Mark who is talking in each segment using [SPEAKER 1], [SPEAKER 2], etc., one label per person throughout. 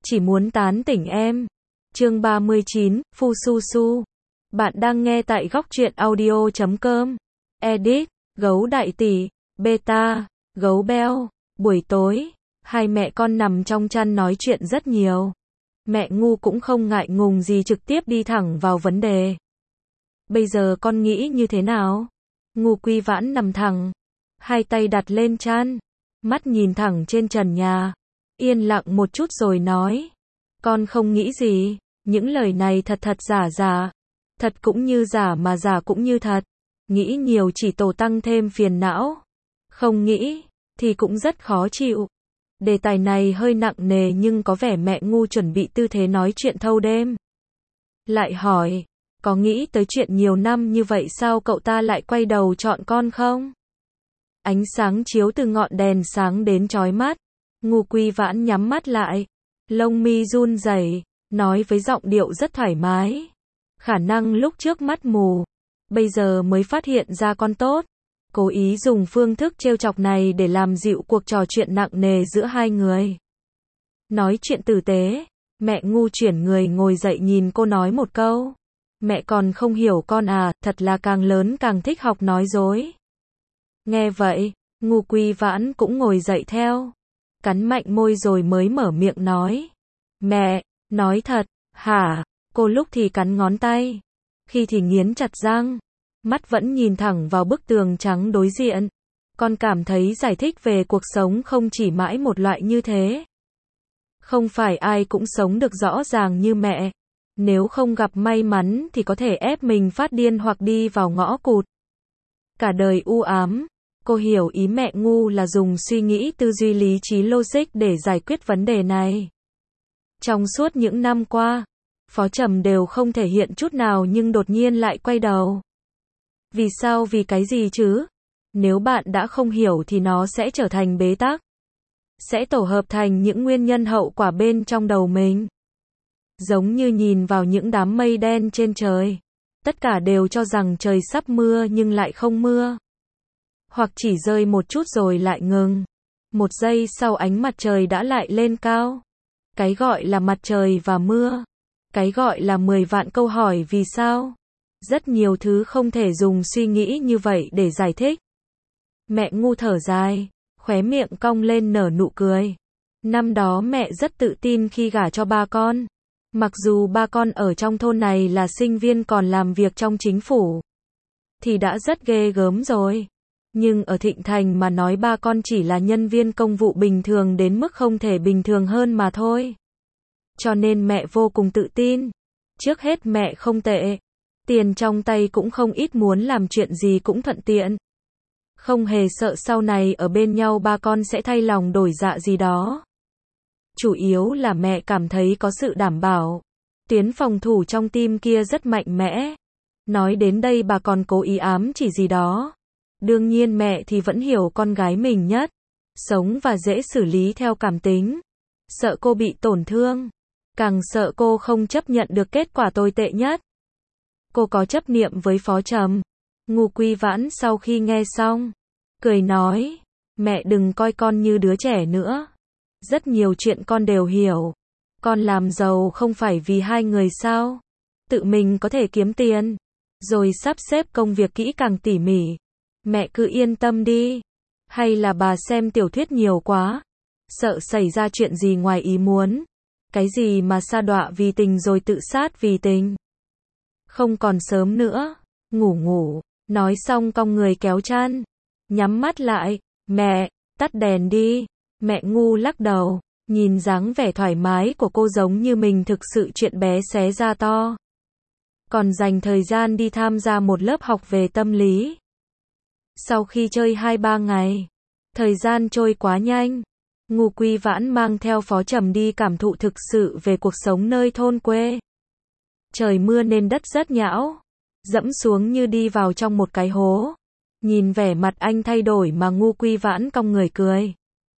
[SPEAKER 1] chỉ muốn tán tỉnh em. Chương 39, Phu Su Su. Bạn đang nghe tại góc truyện audio.com. Edit, gấu đại tỷ, beta, gấu beo. Buổi tối, hai mẹ con nằm trong chăn nói chuyện rất nhiều. Mẹ Ngu cũng không ngại ngùng gì trực tiếp đi thẳng vào vấn đề. Bây giờ con nghĩ như thế nào? Ngu Quy Vãn nằm thẳng, hai tay đặt lên chăn, mắt nhìn thẳng trên trần nhà, yên lặng một chút rồi nói. Con không nghĩ gì, những lời này thật thật giả giả. Thật cũng như giả mà giả cũng như thật. Nghĩ nhiều chỉ tổ tăng thêm phiền não. Không nghĩ, thì cũng rất khó chịu. Đề tài này hơi nặng nề nhưng có vẻ mẹ Ngu chuẩn bị tư thế nói chuyện thâu đêm. Lại hỏi, có nghĩ tới chuyện nhiều năm như vậy sao cậu ta lại quay đầu chọn con không? Ánh sáng chiếu từ ngọn đèn sáng đến chói mắt. Ngu Quy Vãn nhắm mắt lại, lông mi run rẩy, nói với giọng điệu rất thoải mái. Khả năng lúc trước mắt mù, bây giờ mới phát hiện ra con tốt. Cố ý dùng phương thức trêu chọc này để làm dịu cuộc trò chuyện nặng nề giữa hai người. Nói chuyện tử tế, mẹ Ngu chuyển người ngồi dậy nhìn cô nói một câu. Mẹ còn không hiểu con à, thật là càng lớn càng thích học nói dối. Nghe vậy, Ngu Quy Vãn cũng ngồi dậy theo. Cắn mạnh môi rồi mới mở miệng nói. Mẹ, nói thật, hả? Cô lúc thì cắn ngón tay, khi thì nghiến chặt răng, mắt vẫn nhìn thẳng vào bức tường trắng đối diện. Con cảm thấy giải thích về cuộc sống không chỉ mãi một loại như thế. Không phải ai cũng sống được rõ ràng như mẹ. Nếu không gặp may mắn thì có thể ép mình phát điên hoặc đi vào ngõ cụt. Cả đời u ám. Cô hiểu ý mẹ Ngu là dùng suy nghĩ tư duy lý trí logic để giải quyết vấn đề này. Trong suốt những năm qua, Phó Trầm đều không thể hiện chút nào nhưng đột nhiên lại quay đầu. Vì sao, vì cái gì chứ? Nếu bạn đã không hiểu thì nó sẽ trở thành bế tắc. Sẽ tổ hợp thành những nguyên nhân hậu quả bên trong đầu mình. Giống như nhìn vào những đám mây đen trên trời. Tất cả đều cho rằng trời sắp mưa nhưng lại không mưa. Hoặc chỉ rơi một chút rồi lại ngừng. Một giây sau ánh mặt trời đã lại lên cao. Cái gọi là mặt trời và mưa. Cái gọi là 10 vạn câu hỏi vì sao. Rất nhiều thứ không thể dùng suy nghĩ như vậy để giải thích. Mẹ Ngu thở dài, khóe miệng cong lên nở nụ cười. Năm đó mẹ rất tự tin khi gả cho ba con. Mặc dù ba con ở trong thôn này là sinh viên còn làm việc trong chính phủ, thì đã rất ghê gớm rồi. Nhưng ở Thịnh Thành mà nói ba con chỉ là nhân viên công vụ bình thường đến mức không thể bình thường hơn mà thôi. Cho nên mẹ vô cùng tự tin. Trước hết mẹ không tệ. Tiền trong tay cũng không ít, muốn làm chuyện gì cũng thuận tiện. Không hề sợ sau này ở bên nhau ba con sẽ thay lòng đổi dạ gì đó. Chủ yếu là mẹ cảm thấy có sự đảm bảo. Tuyến phòng thủ trong tim kia rất mạnh mẽ. Nói đến đây bà còn cố ý ám chỉ gì đó. Đương nhiên mẹ thì vẫn hiểu con gái mình nhất. Sống và dễ xử lý theo cảm tính. Sợ cô bị tổn thương. Càng sợ cô không chấp nhận được kết quả tồi tệ nhất. Cô có chấp niệm với Phó Trầm. Ngu Quy Vãn sau khi nghe xong, cười nói, mẹ đừng coi con như đứa trẻ nữa. Rất nhiều chuyện con đều hiểu. Con làm giàu không phải vì hai người sao? Tự mình có thể kiếm tiền, rồi sắp xếp công việc kỹ càng tỉ mỉ. Mẹ cứ yên tâm đi. Hay là bà xem tiểu thuyết nhiều quá, sợ xảy ra chuyện gì ngoài ý muốn. Cái gì mà sa đọa vì tình rồi tự sát vì tình. Không còn sớm nữa, ngủ. Nói xong cong người kéo chăn, nhắm mắt lại. Mẹ, tắt đèn đi. Mẹ Ngu lắc đầu, nhìn dáng vẻ thoải mái của cô giống như mình thực sự chuyện bé xé ra to. Còn dành thời gian đi tham gia một lớp học về tâm lý. Sau khi chơi 2-3 ngày, thời gian trôi quá nhanh. Ngu Quy Vãn mang theo Phó Trầm đi cảm thụ thực sự về cuộc sống nơi thôn quê. Trời mưa nên đất rất nhão, dẫm xuống như đi vào trong một cái hố. Nhìn vẻ mặt anh thay đổi mà Ngu Quy Vãn cong người cười.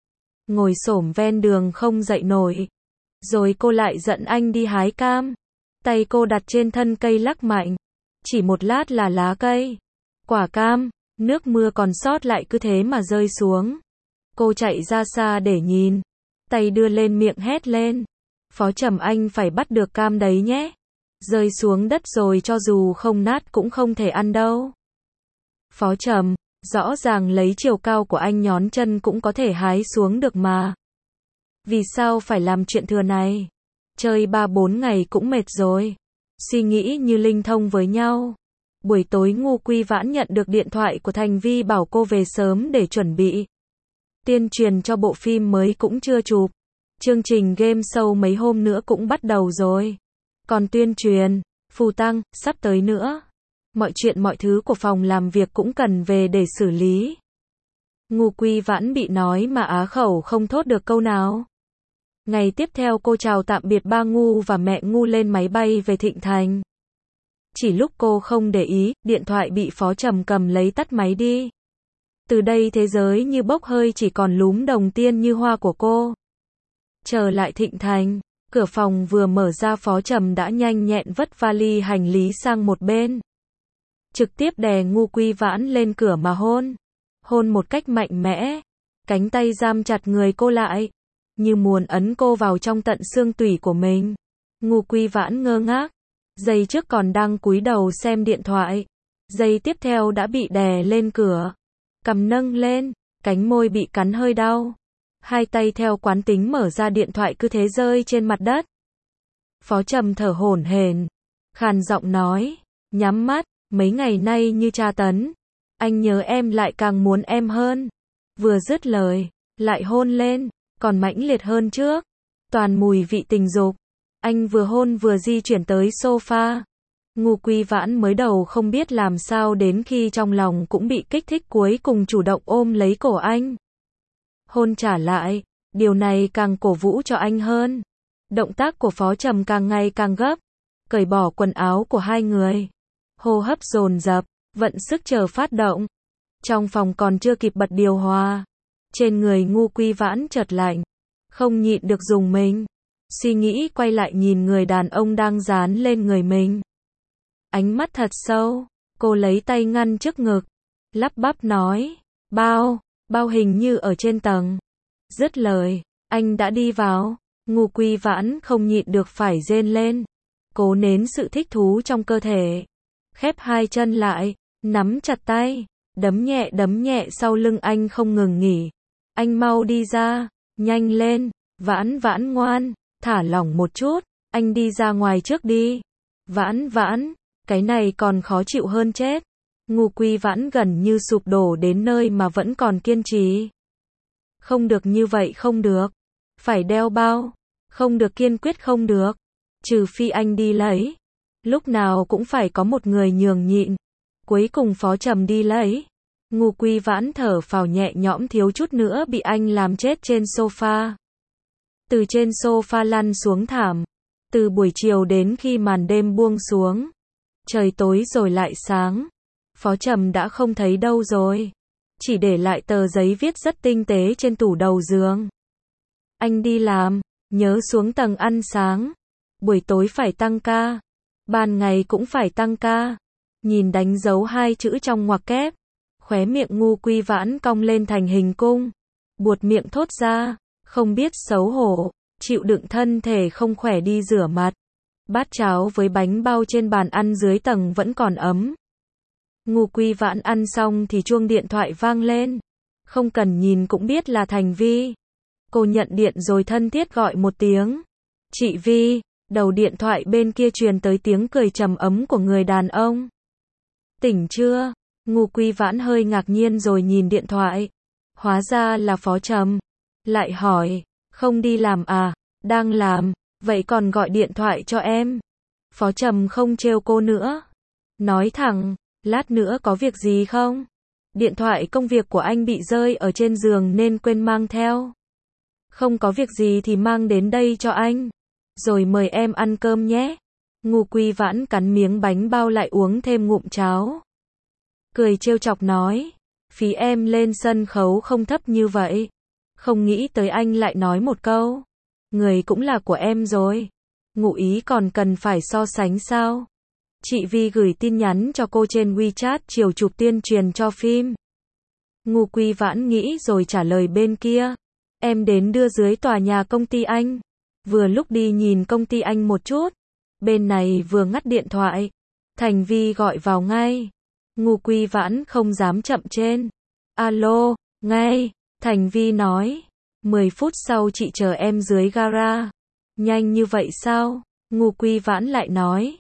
[SPEAKER 1] Ngồi xổm ven đường không dậy nổi. Rồi cô lại dẫn anh đi hái cam. Tay cô đặt trên thân cây lắc mạnh. Chỉ một lát là lá cây, quả cam, nước mưa còn sót lại cứ thế mà rơi xuống. Cô chạy ra xa để nhìn. Tay đưa lên miệng hét lên. Phó Trầm anh phải bắt được cam đấy nhé. Rơi xuống đất rồi cho dù không nát cũng không thể ăn đâu. Phó Trầm, rõ ràng lấy chiều cao của anh nhón chân cũng có thể hái xuống được mà. Vì sao phải làm chuyện thừa này? Chơi 3-4 ngày cũng mệt rồi. Suy nghĩ như linh thông với nhau. Buổi tối Ngô Quy Vãn nhận được điện thoại của Thành Vi bảo cô về sớm để chuẩn bị. Tuyên truyền cho bộ phim mới cũng chưa chụp. Chương trình game show mấy hôm nữa cũng bắt đầu rồi. Còn tuyên truyền, phù tăng, sắp tới nữa. Mọi chuyện mọi thứ của phòng làm việc cũng cần về để xử lý. Ngô Quy Vãn bị nói mà á khẩu không thốt được câu nào. Ngày tiếp theo cô chào tạm biệt ba Ngu và mẹ Ngu lên máy bay về Thịnh Thành. Chỉ lúc cô không để ý, điện thoại bị Phó Trầm cầm lấy tắt máy đi. Từ đây thế giới như bốc hơi chỉ còn lúm đồng tiên như hoa của cô. Trở lại Thịnh Thành, cửa phòng vừa mở ra Phó Trầm đã nhanh nhẹn vất vali hành lý sang một bên. Trực tiếp đè Ngô Quy Vãn lên cửa mà hôn. Hôn một cách mạnh mẽ. Cánh tay giam chặt người cô lại. Như muốn ấn cô vào trong tận xương tủy của mình. Ngô Quy Vãn ngơ ngác. Giây trước còn đang cúi đầu xem điện thoại. Giây tiếp theo đã bị đè lên cửa. Cằm nâng lên, cánh môi bị cắn hơi đau. Hai tay theo quán tính mở ra điện thoại cứ thế rơi trên mặt đất. Phó Trầm thở hổn hển, khàn giọng nói, nhắm mắt, mấy ngày nay như tra tấn. Anh nhớ em lại càng muốn em hơn. Vừa dứt lời, lại hôn lên, còn mãnh liệt hơn trước. Toàn mùi vị tình dục. Anh vừa hôn vừa di chuyển tới sofa. Ngô Quy Vãn mới đầu không biết làm sao đến khi trong lòng cũng bị kích thích cuối cùng chủ động ôm lấy cổ anh. Hôn trả lại, điều này càng cổ vũ cho anh hơn. Động tác của Phó Trầm càng ngày càng gấp, cởi bỏ quần áo của hai người. Hô hấp dồn dập, vận sức chờ phát động. Trong phòng còn chưa kịp bật điều hòa. Trên người Ngô Quy Vãn chợt lạnh, không nhịn được rùng mình. Suy nghĩ quay lại nhìn người đàn ông đang dán lên người mình. Ánh mắt thật sâu, cô lấy tay ngăn trước ngực, lắp bắp nói, bao hình như ở trên tầng. Dứt lời, anh đã đi vào. Ngô Quy Vãn không nhịn được phải rên lên, cố nén sự thích thú trong cơ thể. Khép hai chân lại, nắm chặt tay, đấm nhẹ sau lưng anh không ngừng nghỉ. Anh mau đi ra, nhanh lên, Vãn Vãn ngoan, thả lỏng một chút, anh đi ra ngoài trước đi. Vãn Vãn, cái này còn khó chịu hơn chết. Ngô Quy Vãn gần như sụp đổ đến nơi mà vẫn còn kiên trì. Không được như vậy không được. Phải đeo bao. Không được, kiên quyết không được. Trừ phi anh đi lấy. Lúc nào cũng phải có một người nhường nhịn. Cuối cùng Phó Trầm đi lấy. Ngô Quy Vãn thở phào nhẹ nhõm thiếu chút nữa bị anh làm chết trên sofa. Từ trên sofa lăn xuống thảm. Từ buổi chiều đến khi màn đêm buông xuống. Trời tối rồi lại sáng. Phó Trầm đã không thấy đâu rồi. Chỉ để lại tờ giấy viết rất tinh tế trên tủ đầu giường. Anh đi làm, nhớ xuống tầng ăn sáng. Buổi tối phải tăng ca. Ban ngày cũng phải tăng ca. Nhìn đánh dấu hai chữ trong ngoặc kép. Khóe miệng Ngô Quy Vãn cong lên thành hình cung. Buột miệng thốt ra, không biết xấu hổ, chịu đựng thân thể không khỏe đi rửa mặt. Bát cháo với bánh bao trên bàn ăn dưới tầng vẫn còn ấm. Ngô Quy Vãn ăn xong thì chuông điện thoại vang lên. Không cần nhìn cũng biết là Thành Vi. Cô nhận điện rồi thân thiết gọi một tiếng. Chị Vi, đầu điện thoại bên kia truyền tới tiếng cười trầm ấm của người đàn ông. Tỉnh chưa? Ngô Quy Vãn hơi ngạc nhiên rồi nhìn điện thoại. Hóa ra là Phó Trầm. Lại hỏi, không đi làm à? Đang làm, vậy còn gọi điện thoại cho em. Phó Trầm không trêu cô nữa. Nói thẳng, lát nữa có việc gì không? Điện thoại công việc của anh bị rơi ở trên giường nên quên mang theo. Không có việc gì thì mang đến đây cho anh. Rồi mời em ăn cơm nhé. Ngô Quy Vãn cắn miếng bánh bao lại uống thêm ngụm cháo. Cười trêu chọc nói, phí em lên sân khấu không thấp như vậy. Không nghĩ tới anh lại nói một câu. Người cũng là của em rồi. Ngụ ý còn cần phải so sánh sao? Chị Vi gửi tin nhắn cho cô trên WeChat chiều chụp tuyên truyền cho phim. Ngô Quy Vãn nghĩ rồi trả lời bên kia. Em đến đưa dưới tòa nhà công ty anh. vừa lúc đi nhìn công ty anh một chút. Bên này vừa ngắt điện thoại, Thành Vi gọi vào ngay. Ngô Quy Vãn không dám chậm trên. Alo, ngay, Thành Vi nói. 10 phút sau chị chờ em dưới gara. Nhanh như vậy sao? Ngô Quy Vãn lại nói.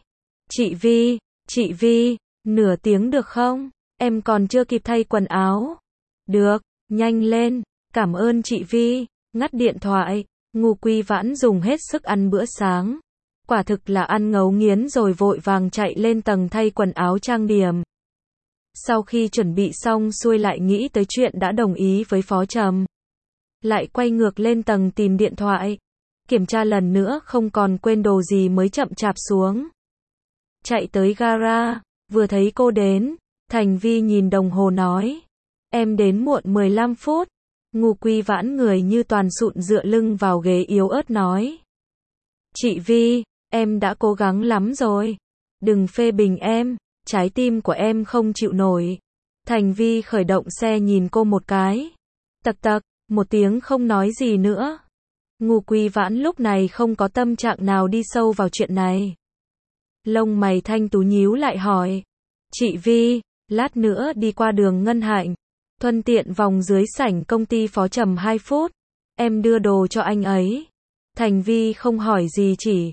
[SPEAKER 1] Chị Vi, nửa tiếng được không? Em còn chưa kịp thay quần áo. Được, nhanh lên, cảm ơn chị Vi. Ngắt điện thoại, Ngô Quy Vãn dùng hết sức ăn bữa sáng. Quả thực là ăn ngấu nghiến rồi vội vàng chạy lên tầng thay quần áo trang điểm. Sau khi chuẩn bị xong xuôi lại nghĩ tới chuyện đã đồng ý với Phó Trầm. Lại quay ngược lên tầng tìm điện thoại. Kiểm tra lần nữa không còn quên đồ gì mới chậm chạp xuống. Chạy tới gara, vừa thấy cô đến, Thành Vi nhìn đồng hồ nói. Em đến muộn 15 phút. Ngô Quy Vãn người như toàn sụn dựa lưng vào ghế yếu ớt nói. Chị Vi, em đã cố gắng lắm rồi. Đừng phê bình em, trái tim của em không chịu nổi. Thành Vi khởi động xe nhìn cô một cái. Tặc tặc, một tiếng không nói gì nữa. Ngô Quy Vãn lúc này không có tâm trạng nào đi sâu vào chuyện này. Lông mày thanh tú nhíu lại hỏi. Chị Vi, lát nữa đi qua đường Ngân Hạnh. Thuận tiện vòng dưới sảnh công ty Phó Trầm 2 phút. Em đưa đồ cho anh ấy. Thành Vi không hỏi gì chỉ.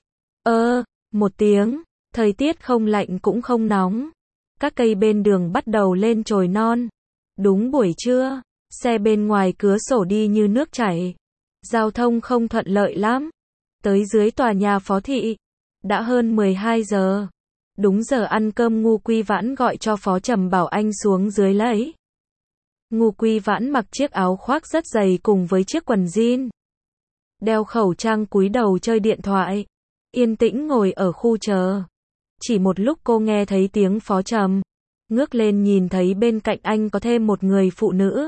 [SPEAKER 1] Một tiếng. Thời tiết không lạnh cũng không nóng. Các cây bên đường bắt đầu lên chồi non. Đúng buổi trưa. Xe bên ngoài cửa sổ đi như nước chảy. Giao thông không thuận lợi lắm. Tới dưới tòa nhà Phó Thị. Đã hơn 12 giờ. Đúng giờ ăn cơm Ngô Quy Vãn gọi cho Phó Trầm bảo anh xuống dưới lấy. Ngô Quy Vãn mặc chiếc áo khoác rất dày cùng với chiếc quần jean. Đeo khẩu trang cúi đầu chơi điện thoại. Yên tĩnh ngồi ở khu chờ. Chỉ một lúc cô nghe thấy tiếng Phó Trầm. Ngước lên nhìn thấy bên cạnh anh có thêm một người phụ nữ.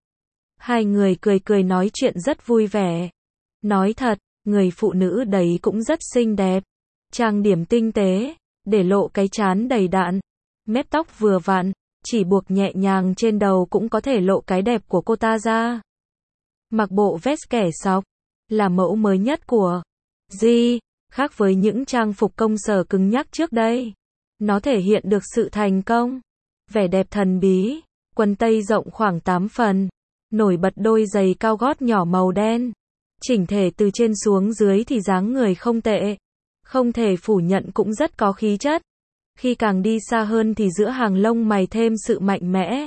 [SPEAKER 1] Hai người cười cười nói chuyện rất vui vẻ. Nói thật, người phụ nữ đấy cũng rất xinh đẹp. Trang điểm tinh tế, để lộ cái trán đầy đặn. Mép tóc vừa vặn, chỉ buộc nhẹ nhàng trên đầu cũng có thể lộ cái đẹp của cô ta ra. Mặc bộ vest kẻ sọc, là mẫu mới nhất của G, khác với những trang phục công sở cứng nhắc trước đây. Nó thể hiện được sự thành công, vẻ đẹp thần bí, quần tây rộng khoảng 8 phần, nổi bật đôi giày cao gót nhỏ màu đen. Chỉnh thể từ trên xuống dưới thì dáng người không tệ, không thể phủ nhận cũng rất có khí chất. Khi càng đi xa hơn thì giữa hàng lông mày thêm sự mạnh mẽ.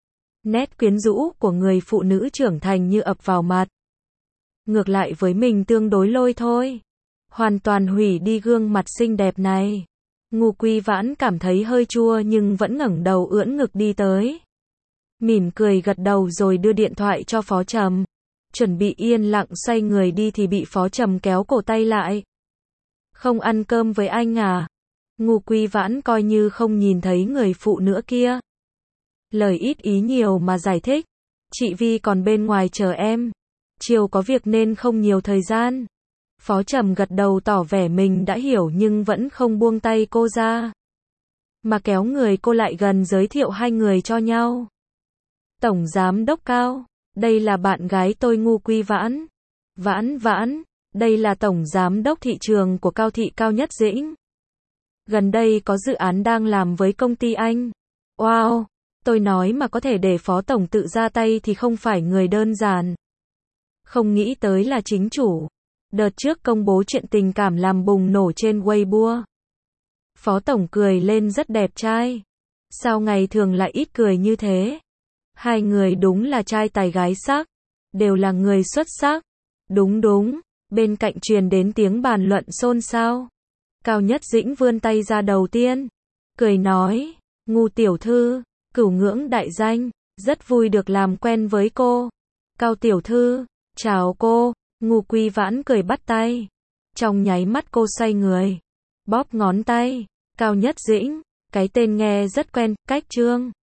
[SPEAKER 1] Nét quyến rũ của người phụ nữ trưởng thành như ập vào mặt. Ngược lại với mình tương đối lôi thôi. Hoàn toàn hủy đi gương mặt xinh đẹp này. Ngô Quy Vãn cảm thấy hơi chua nhưng vẫn ngẩng đầu ưỡn ngực đi tới. Mỉm cười gật đầu rồi đưa điện thoại cho Phó Trầm. Chuẩn bị yên lặng xoay người đi thì bị Phó Trầm kéo cổ tay lại. Không ăn cơm với anh à? Ngô Quy Vãn coi như không nhìn thấy người phụ nữ kia. Lời ít ý nhiều mà giải thích. Chị Vi còn bên ngoài chờ em. Chiều có việc nên không nhiều thời gian. Phó Trầm gật đầu tỏ vẻ mình đã hiểu nhưng vẫn không buông tay cô ra. Mà kéo người cô lại gần giới thiệu hai người cho nhau. Tổng Giám Đốc Cao, đây là bạn gái tôi Ngô Quy Vãn. Vãn, đây là Tổng Giám Đốc thị trường của Cao Thị Cao Nhất Dĩnh. Gần đây có dự án đang làm với công ty anh. Wow, tôi nói mà có thể để Phó Tổng tự ra tay thì không phải người đơn giản. Không nghĩ tới là chính chủ. Đợt trước công bố chuyện tình cảm làm bùng nổ trên Weibo. Phó Tổng cười lên rất đẹp trai. Sao ngày thường lại ít cười như thế? Hai người đúng là trai tài gái sắc. Đều là người xuất sắc. Đúng, bên cạnh truyền đến tiếng bàn luận xôn xao. Cao Nhất Dĩnh vươn tay ra đầu tiên. Cười nói, Ngô tiểu thư, cửu ngưỡng đại danh, rất vui được làm quen với cô. Cao tiểu thư, chào cô. Ngô Quy Vãn cười bắt tay. Trong nháy mắt cô xoay người. Bóp ngón tay. Cao Nhất Dĩnh, cái tên nghe rất quen, Cách Trương.